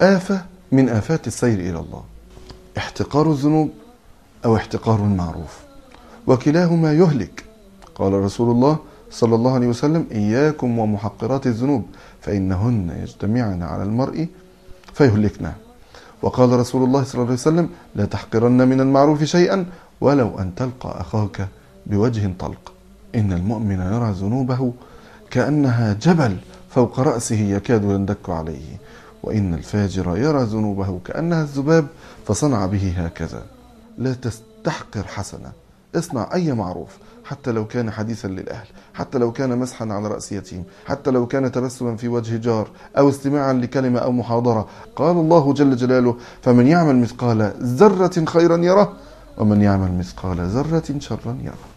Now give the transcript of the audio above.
آفة من آفات السير إلى الله، احتقار الذنوب أو احتقار المعروف، وكلاهما يهلك. قال رسول الله صلى الله عليه وسلم: إياكم ومحقرات الذنوب فإنهن يجتمعن على المرء فيهلكنا. وقال رسول الله صلى الله عليه وسلم: لا تحقرن من المعروف شيئا ولو أن تلقى أخاك بوجه طلق. إن المؤمن يرى ذنوبه كأنها جبل فوق رأسه يكاد يندك عليه، وإن الفاجر يرى ذنوبه كأنها الذباب فصنع به هكذا. لا تستحقر حسنة، اصنع أي معروف، حتى لو كان حديثا للأهل، حتى لو كان مسحا على رأس يتيم، حتى لو كان تبسما في وجه جار، أو استماعا لكلمة أو محاضرة. قال الله جل جلاله: فمن يعمل مثقال ذرة خيرا يره، ومن يعمل مثقال ذرة شرا يره.